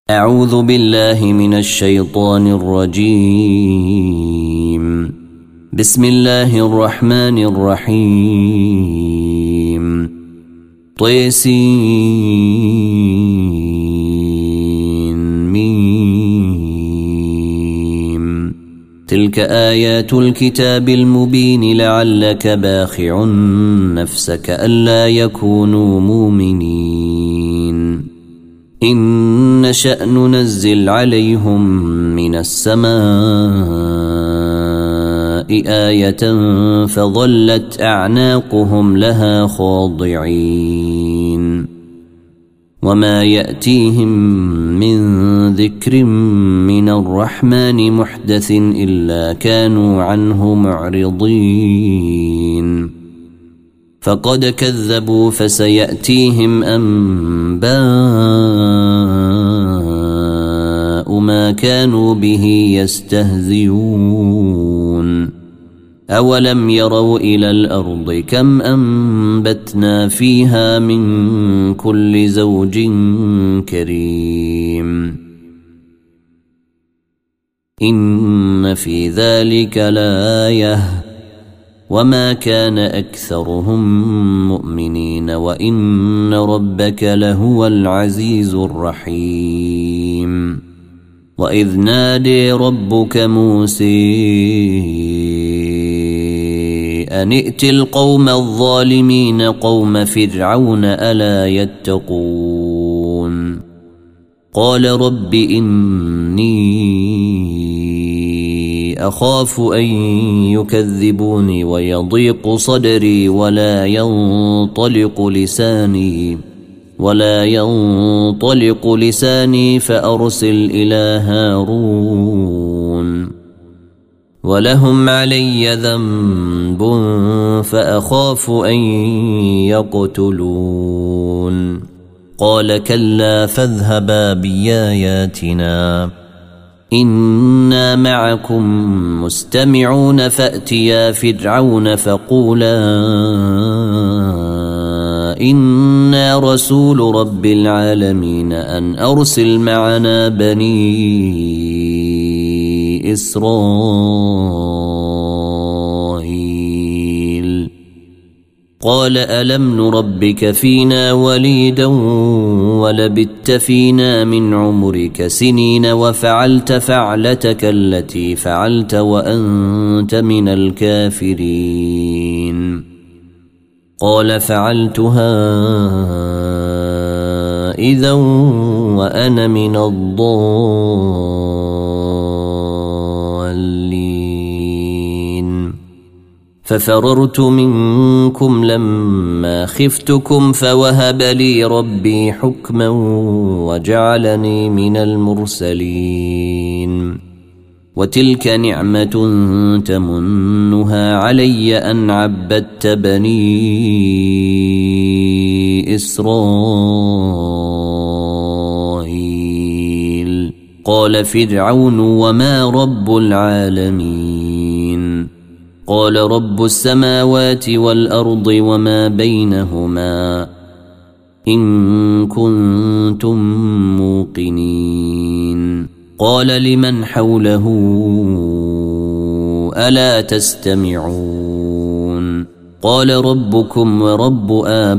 أعوذ بالله من الشيطان الرجيم. بسم الله الرحمن الرحيم. طيسين. تلك آيات الكتاب المبين لعلك باخع نفسك ألا يكونوا مؤمنين. إن نشأ ننزل عليهم من السماء آية فظلت أعناقهم لها خاضعين وما يأتيهم من ذكر من الرحمن محدث إلا كانوا عنه معرضين. فقد كذبوا فسيأتيهم أنباء ما كانوا به يستهزئون. أولم يروا إلى الأرض كم أنبتنا فيها من كل زوج كريم إن في ذلك لآية وما كان أكثرهم مؤمنين وإن ربك لهو العزيز الرحيم. وإذ نادي ربك موسى أن ائت القوم الظالمين قوم فرعون ألا يتقون. قال رب إني أخاف أن يكذبوني ويضيق صدري ولا ينطلق لساني فأرسل إلى هارون ولهم علي ذنب فأخاف أن يقتلون. قال كلا فاذهبا بآياتنا إنا معكم مستمعون فأتيا فرعون فقولا إنا رسول رب العالمين أن أرسل معنا بني إسرائيل. قال ألم نربك فينا وليدا ولبثت فينا من عمرك سنين وفعلت فعلتك التي فعلت وأنت من الكافرين. قال فعلتها إذا وأنا من الضالين. ففررت منكم لما خفتكم فوهب لي ربي حكما وجعلني من المرسلين. وتلك نعمة تمنها علي أن عبدت بني إسرائيل. قال فرعون وما رب العالمين؟ قال رب السماوات والأرض وما بينهما إن كنتم موقنين. قال لمن حوله ألا تستمعون؟ قال ربكم ورب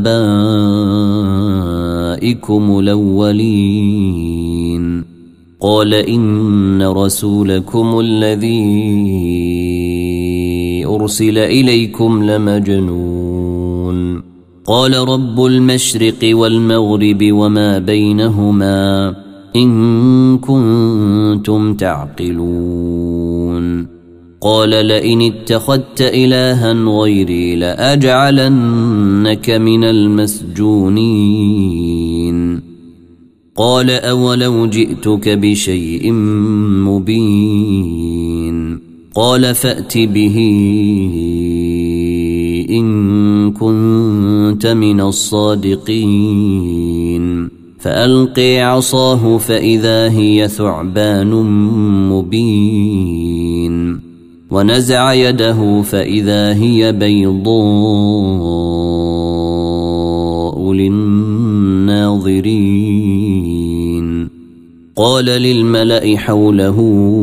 آبائكم الأولين. قال إن رسولكم الذي أرسل إليكم لمجنون. قال رب المشرق والمغرب وما بينهما إن كنتم تعقلون. قال لئن اتخذت إلها غيري لأجعلنك من المسجونين. قال أولو جئتك بشيء مبين؟ قال فأت به إن كنت من الصادقين. فألقي عصاه فإذا هي ثعبان مبين ونزع يده فإذا هي بيضاء للناظرين. قال للملأ حوله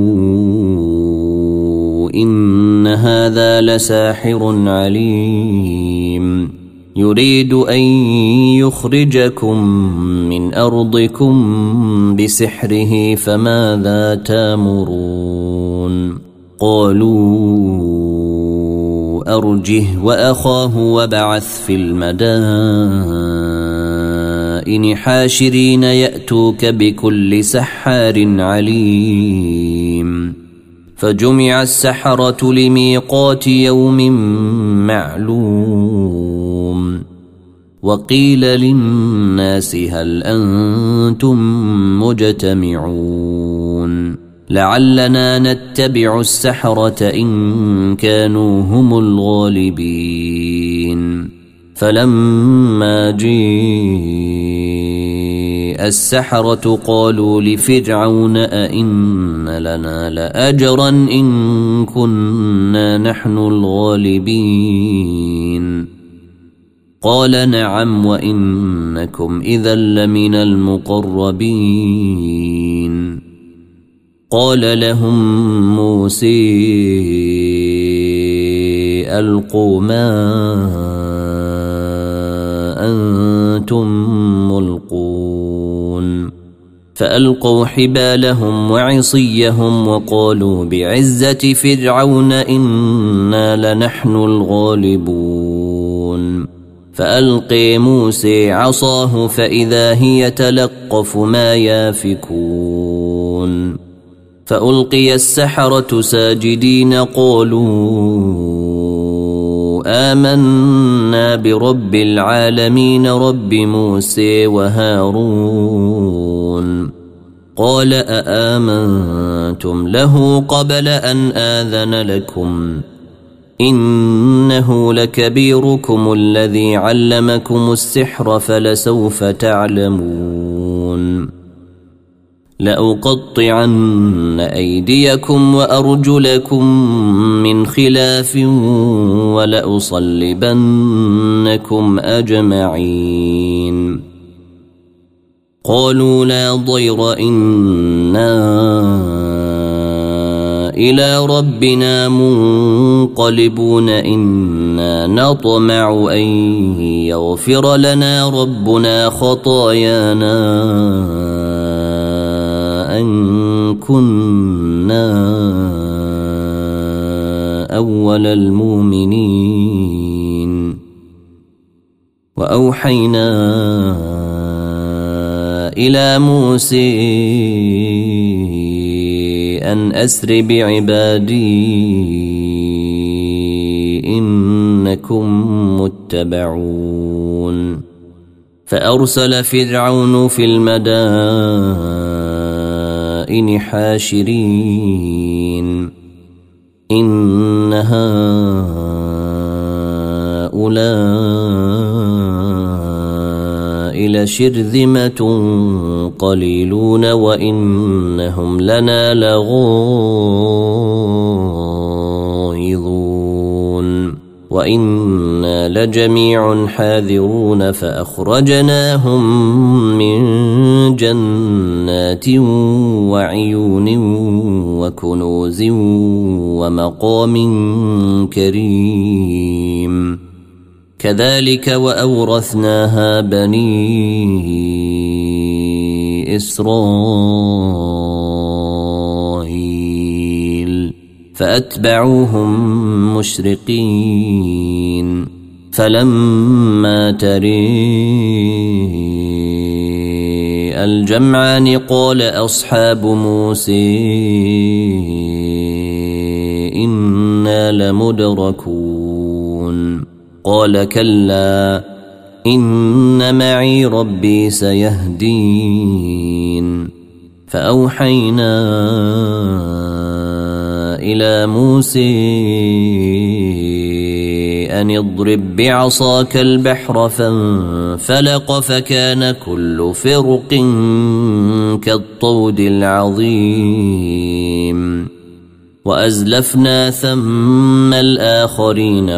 إن هذا لساحر عليم يريد أن يخرجكم من أرضكم بسحره فماذا تأمرون قالوا أرجه وأخاه وابعث في المدائن حاشرين يأتوك بكل سحار عليم فجمع السحرة لميقات يوم معلوم وقيل للناس هل أنتم مجتمعون لعلنا نتبع السحرة إن كانوا هم الغالبين فلما جاء السحرة قالوا لفرعون أئن لنا لأجرا إن كنا نحن الغالبين قال نعم وإنكم إذا لمن المقربين قال لهم موسى ألقوا ما أنتم ملقون فألقوا حبالهم وعصيهم وقالوا بعزة فرعون إنا لنحن الغالبون فألقي موسى عصاه فإذا هي تلقف ما يافكون فألقي السحرة ساجدين قالوا آمنا برب العالمين رب موسى وهارون قال أآمنتم له قبل أن آذن لكم إنه لكبيركم الذي علمكم السحر فلسوف تعلمون لأقطعن أيديكم وأرجلكم من خلاف ولأصلبنكم أجمعين قالوا لا ضير إنا إلى ربنا منقلبون إنا نطمع أن يغفر لنا ربنا خطايانا أن كنا أول المؤمنين وأوحينا إلى موسى أن أسر بعبادي إنكم متبعون فأرسل فرعون في المدائن حاشرين إن هؤلاء لشرذمة قليلون وإنهم لنا لغائظون وإنا لجميع حاذرون فأخرجناهم من جنات وعيون وكنوز ومقام كريم كذلك وأورثناها بني إسرائيل فأتبعوهم مشرقين فلما تري الجمعان قال أصحاب موسى إنا لمدركون قال كلا إن معي ربي سيهدين فأوحينا إلى موسى أن اضرب بعصاك البحر فانفلق فكان كل فرق كالطود العظيم وأزلفنا ثم الآخرين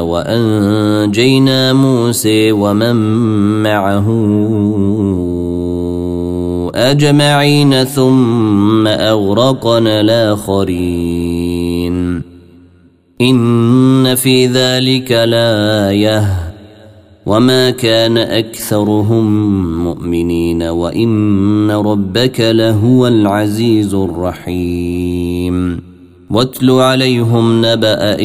وأنجينا موسى ومن معه أجمعين ثم أغرقنا الآخرين إن في ذلك لآية وما كان أكثرهم مؤمنين وإن ربك لهو العزيز الرحيم واتل عليهم نبأ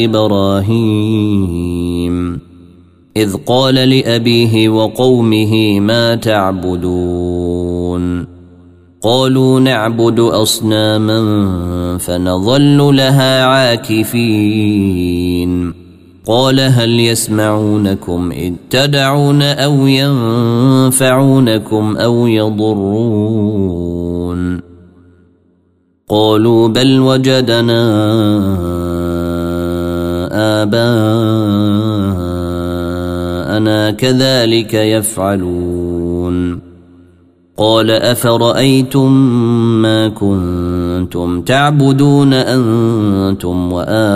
إبراهيم إذ قال لأبيه وقومه ما تعبدون قالوا نعبد أصناما فنظل لها عاكفين قال هل يسمعونكم إذ تدعون أو ينفعونكم أو يضرون قالوا بل وجدنا آباءنا كذلك يفعلون قال أفرأيتم ما كنتم تعبدون أنتم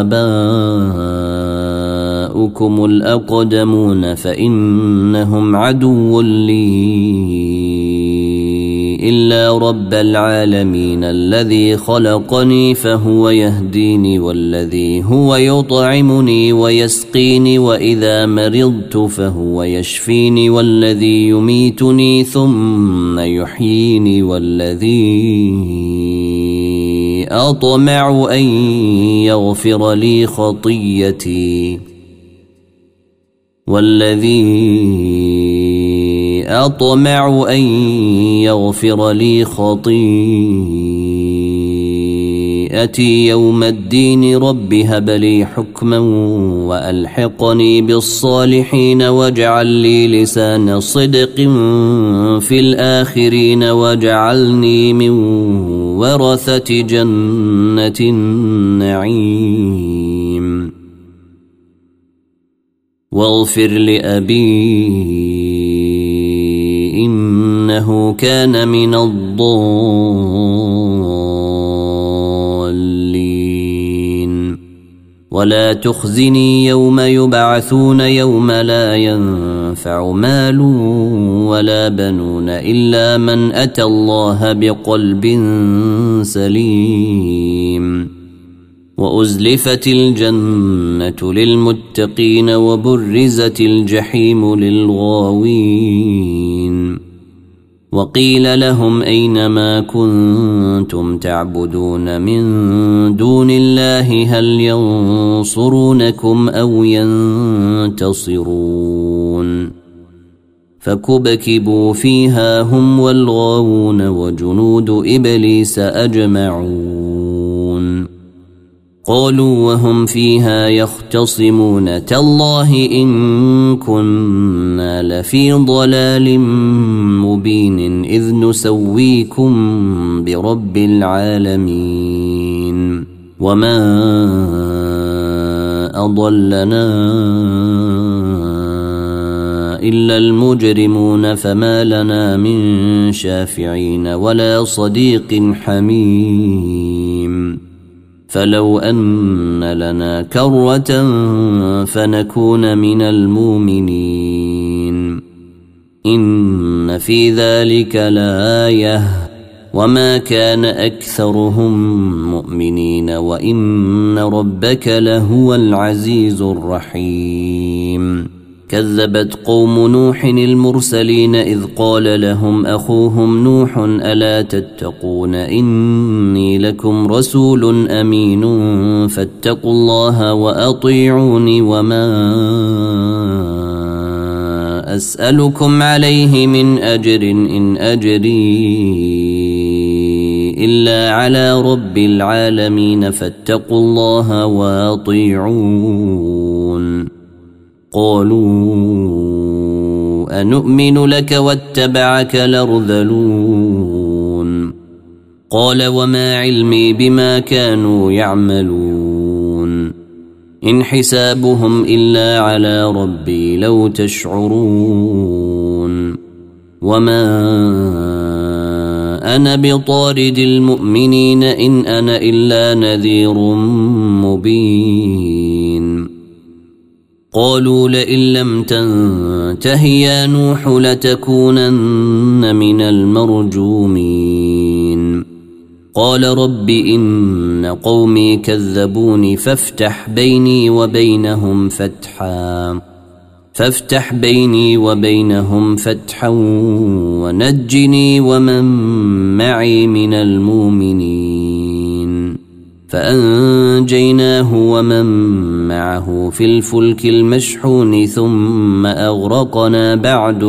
وآباؤكم الأقدمون فإنهم عدو لي إلا رب العالمين الذي خلقني فهو يهديني والذي هو يطعمني ويسقيني وإذا مرضت فهو يشفيني والذي يميتني ثم يحييني والذي أطمع أن يغفر لي خطيئتي يوم الدين رب هب لي حكما وألحقني بالصالحين واجعل لي لسان صدق في الآخرين واجعلني من ورثة جنة النعيم واغفر لأبي إنه كان من الضالين ولا تخزني يوم يبعثون يوم لا ينفع مال ولا بنون إلا من أتى الله بقلب سليم وأزلفت الجنة للمتقين وبرزت الجحيم للغاوين وقيل لهم أين ما كنتم تعبدون من دون الله هل ينصرونكم أو ينتصرون فكبكبوا فيها هم والغاوون وجنود إبليس أجمعون قالوا وهم فيها يختصمون تالله إن كنا لفي ضلال مبين إذ نسويكم برب العالمين وما أضلنا إلا المجرمون فما لنا من شافعين ولا صديق حميم فلو أن لنا كرة فنكون من المؤمنين إن في ذلك لآية وما كان أكثرهم مؤمنين وإن ربك لهو العزيز الرحيم كذبت قوم نوح المرسلين إذ قال لهم أخوهم نوح ألا تتقون إني لكم رسول أمين فاتقوا الله وأطيعوني وما أسألكم عليه من أجر إن أجري إلا على رب العالمين فاتقوا الله وأطيعون قالوا أنؤمن لك واتبعك الأرذلون قال وما علمي بما كانوا يعملون إن حسابهم إلا على ربي لو تشعرون وما أنا بطارد المؤمنين إن أنا إلا نذير مبين قالوا لئن لم تنته يا نوح لتكونن من المرجومين قال رب إن قومي كذبوني فافتح بيني وبينهم فتحا ونجني ومن معي من المؤمنين فأنجيناه ومن معه في الفلك المشحون ثم أغرقنا بعد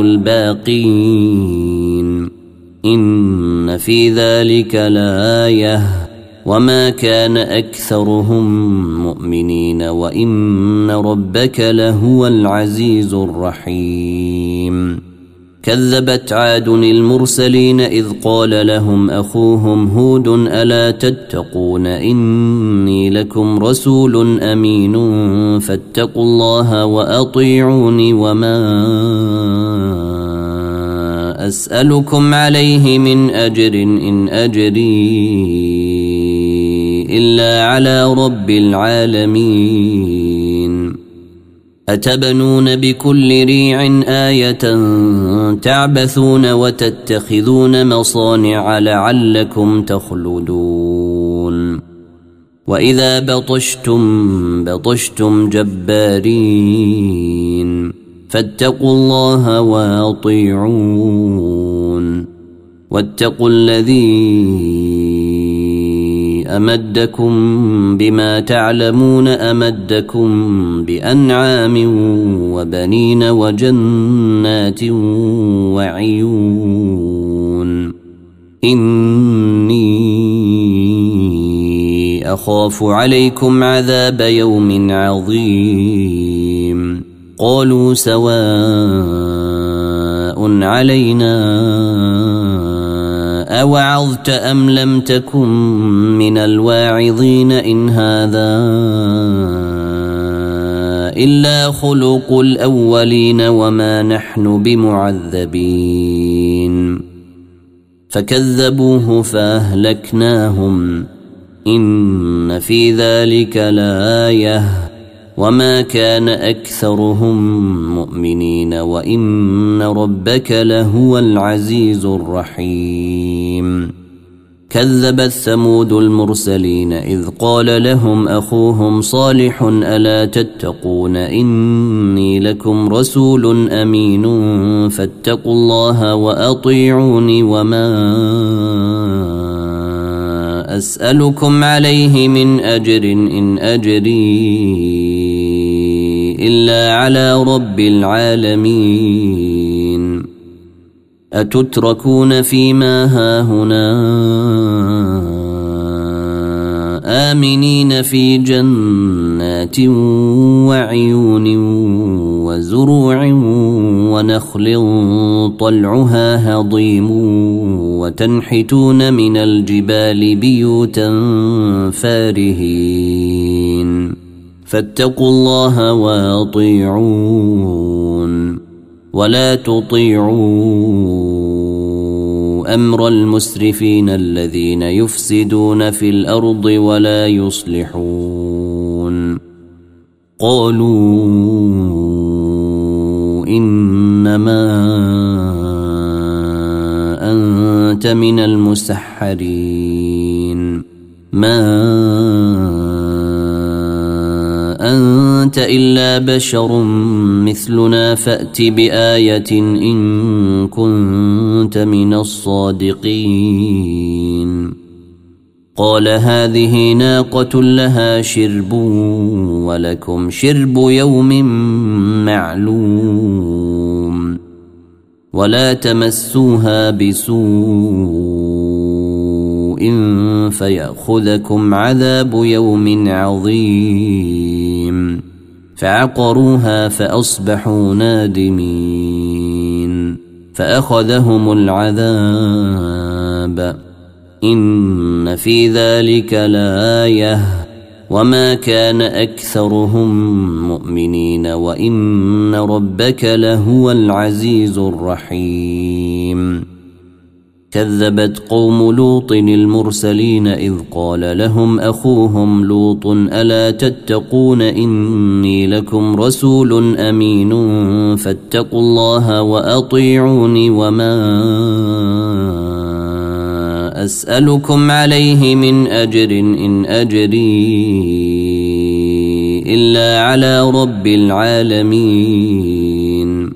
الباقين إن في ذلك لآية وما كان أكثرهم مؤمنين وإن ربك لهو العزيز الرحيم كذبت عاد المرسلين إذ قال لهم أخوهم هود ألا تتقون إني لكم رسول أمين فاتقوا الله وأطيعوني وما أسألكم عليه من أجر إن أجري إلا على رب العالمين أتبنون بكل ريع آية تعبثون وتتخذون مصانع لعلكم تخلدون وإذا بطشتم جبارين فاتقوا الله وأطيعون واتقوا الذي أمدكم بما تعلمون أمدكم بأنعام وبنين وجنات وعيون إني أخاف عليكم عذاب يوم عظيم قالوا سواء علينا أوعظت أم لم تكن من الواعظين إن هذا إلا خلق الأولين وما نحن بمعذبين فكذبوه فأهلكناهم إن في ذلك لآية وما كان أكثرهم مؤمنين وإن ربك لهو العزيز الرحيم كذبت ثمود المرسلين إذ قال لهم أخوهم صالح ألا تتقون إني لكم رسول أمين فاتقوا الله وأطيعوني وما أسألكم عليه من أجر إن أجري إلا على رب العالمين أتتركون فيما هاهنا آمنين في جنات وعيون وزروع ونخل طلعها هضيم وتنحتون من الجبال بيوتا فارهين فاتقوا الله وأطيعون ولا تطيعوا أمر المسرفين الذين يفسدون في الأرض ولا يصلحون قالوا إنما أنت من المسحرين ما أنت إلا بشر مثلنا فأت بآية إن كنت من الصادقين قال هذه ناقة لها شرب ولكم شرب يوم معلوم ولا تمسوها بسوء فيأخذكم عذاب يوم عظيم فعقروها فأصبحوا نادمين فأخذهم العذاب إن في ذلك لآية وما كان أكثرهم مؤمنين وإن ربك لهو العزيز الرحيم كذبت قوم لوط المرسلين إذ قال لهم أخوهم لوط ألا تتقون إني لكم رسول أمين فاتقوا الله وأطيعوني وما أسألكم عليه من أجر إن أجري إلا على رب العالمين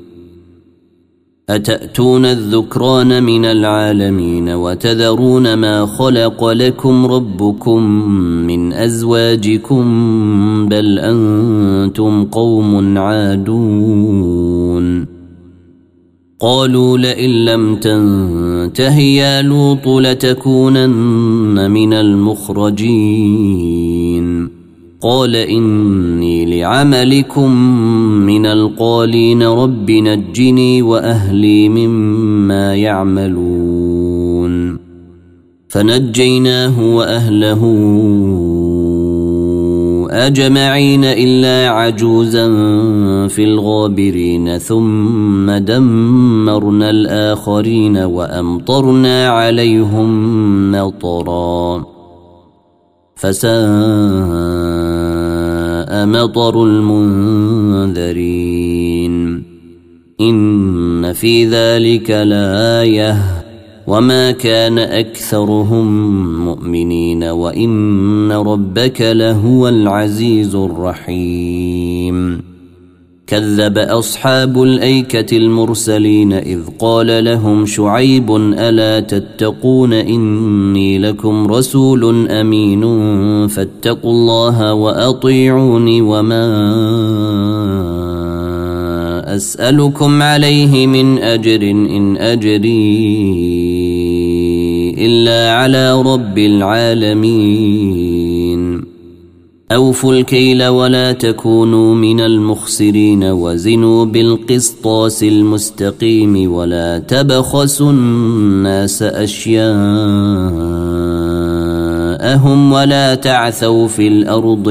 أتأتون الذكران من العالمين وتذرون ما خلق لكم ربكم من أزواجكم بل أنتم قوم عادون قالوا لئن لم تنته يا لوط لتكونن من المخرجين قال إني لعملكم من القالين رب نجني وأهلي مما يعملون فنجيناه وأهله أجمعين إلا عجوزا في الغابرين ثم دمرنا الآخرين وأمطرنا عليهم مطرا فساء مطر المنذرين إن في ذلك لآية وما كان أكثرهم مؤمنين وإن ربك لهو العزيز الرحيم كذب أصحاب الأيكة المرسلين إذ قال لهم شعيب ألا تتقون إني لكم رسول أمين فاتقوا الله وأطيعوني وما أسألكم عليه من أجر إن أجري إلا على رب العالمين أوفوا الكيل ولا تكونوا من المخسرين وزنوا بالقسطاس المستقيم ولا تبخسوا الناس أشياءهم ولا تعثوا في الأرض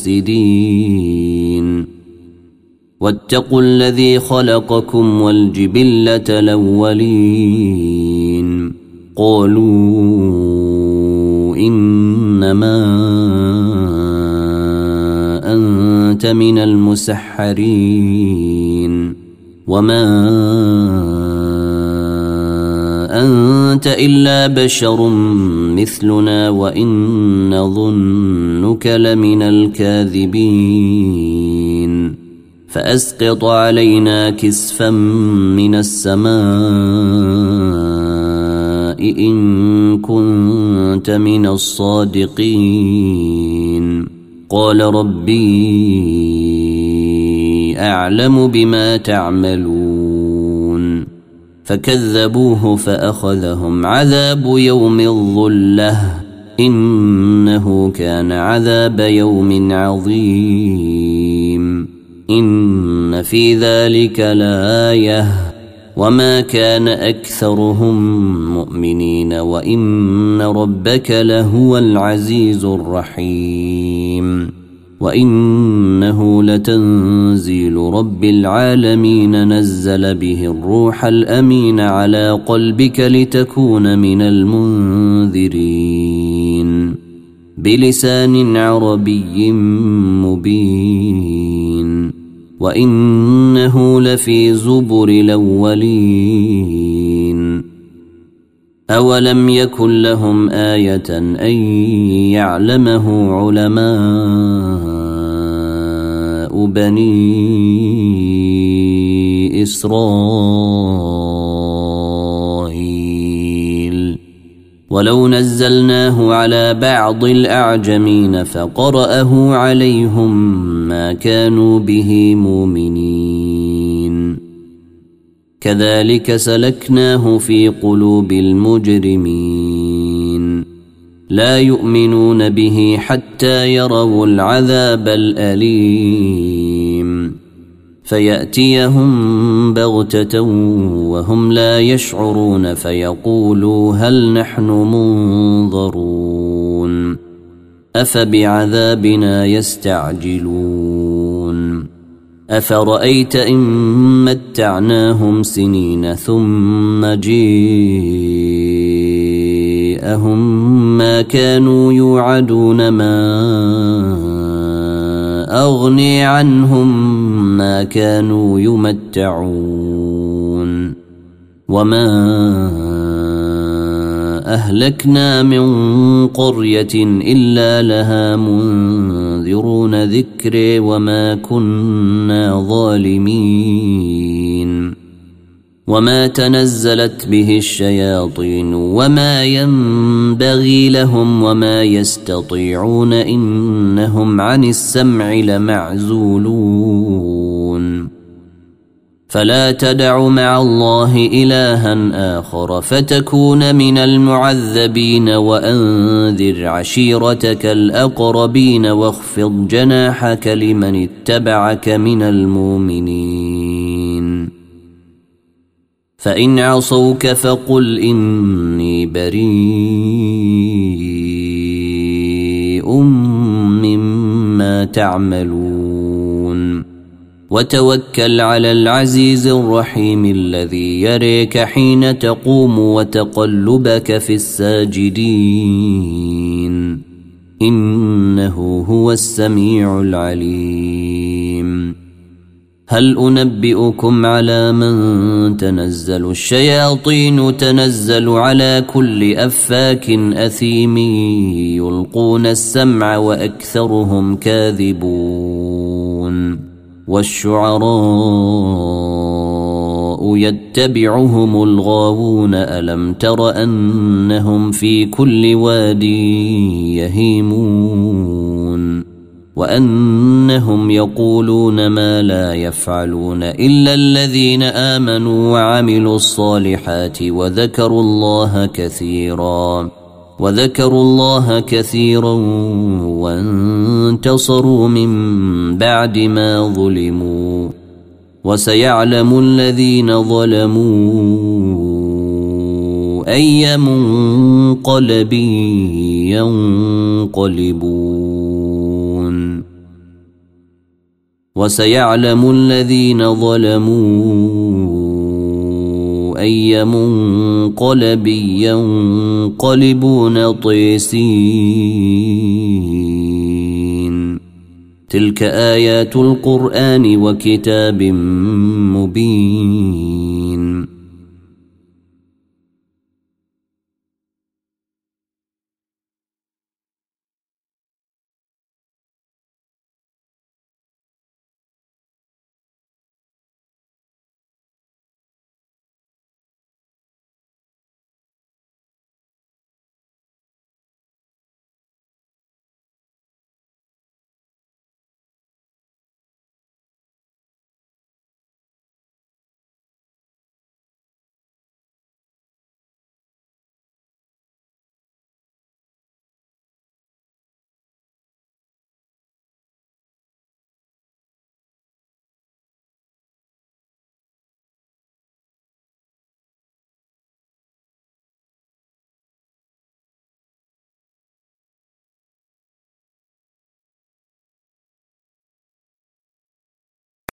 مفسدين واتقوا الذي خلقكم والجبلة الأولين قالوا إنما أنت من المسحرين وما أنت إلا بشر مثلنا وإن نظنك لمن الكاذبين فأسقط علينا كسفا من السماء إن كنت من الصادقين قال ربي أعلم بما تعملون فكذبوه فأخذهم عذاب يوم الظلة إنه كان عذاب يوم عظيم إن في ذلك لآية وما كان أكثرهم مؤمنين وإن ربك لهو العزيز الرحيم وإنه لتنزيل رب العالمين نزل به الروح الأمين على قلبك لتكون من المنذرين بلسان عربي مبين وإنه لفي زبر الأولين أولم يكن لهم آية أن يعلمه علماء بني إسرائيل ولو نزلناه على بعض الأعجمين فقرأه عليهم ما كانوا به مؤمنين كذلك سلكناه في قلوب المجرمين لا يؤمنون به حتى يروا العذاب الأليم فيأتيهم بغتة وهم لا يشعرون فيقولوا هل نحن منظرون أفبعذابنا يستعجلون أفرأيت إن متعناهم سنين ثم جاءهم ما كانوا يوعدون ما أغني عنهم ما كانوا يمتعون وما أهلكنا من قرية إلا لها منذرون ذكري وما كنا ظالمين وما تنزلت به الشياطين وما ينبغي لهم وما يستطيعون إنهم عن السمع لمعزولون فلا تدع مع الله إلها آخر فتكون من المعذبين وأنذر عشيرتك الأقربين واخفض جناحك لمن اتبعك من المؤمنين فإن عصوك فقل إني بريء مما تعملون وتوكل على العزيز الرحيم الذي يريك حين تقوم وتقلبك في الساجدين إنه هو السميع العليم هل أنبئكم على من تنزل الشياطين تنزل على كل أفاك أثيم يلقون السمع وأكثرهم كاذبون والشعراء يتبعهم الغاوون ألم تر أنهم في كل واد يهيمون وأنهم يقولون ما لا يفعلون إلا الذين آمنوا وعملوا الصالحات وذكروا الله كثيرا وانتصروا من بعد ما ظلموا وسيعلم الذين ظلموا أي منقلب ينقلبون وسيعلم الذين ظلموا أي منقلب ينقلبون طيسين تلك آيات القرآن وكتاب مبين